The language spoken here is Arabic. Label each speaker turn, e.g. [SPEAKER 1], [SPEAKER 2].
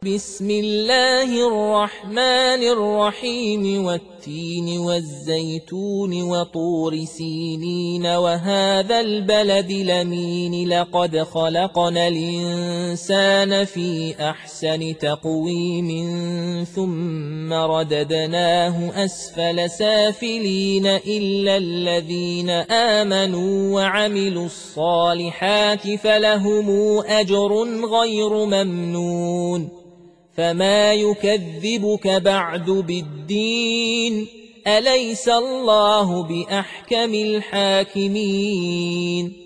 [SPEAKER 1] بسم الله الرحمن الرحيم والتين والزيتون وطور سينين وهذا البلد الأمين لقد خلقنا الإنسان في أحسن تقويم ثم رددناه أسفل سافلين إلا الذين آمنوا وعملوا الصالحات فلهم أجر غير ممنون فما يكذبك بعد بالدين أليس الله بأحكم الحاكمين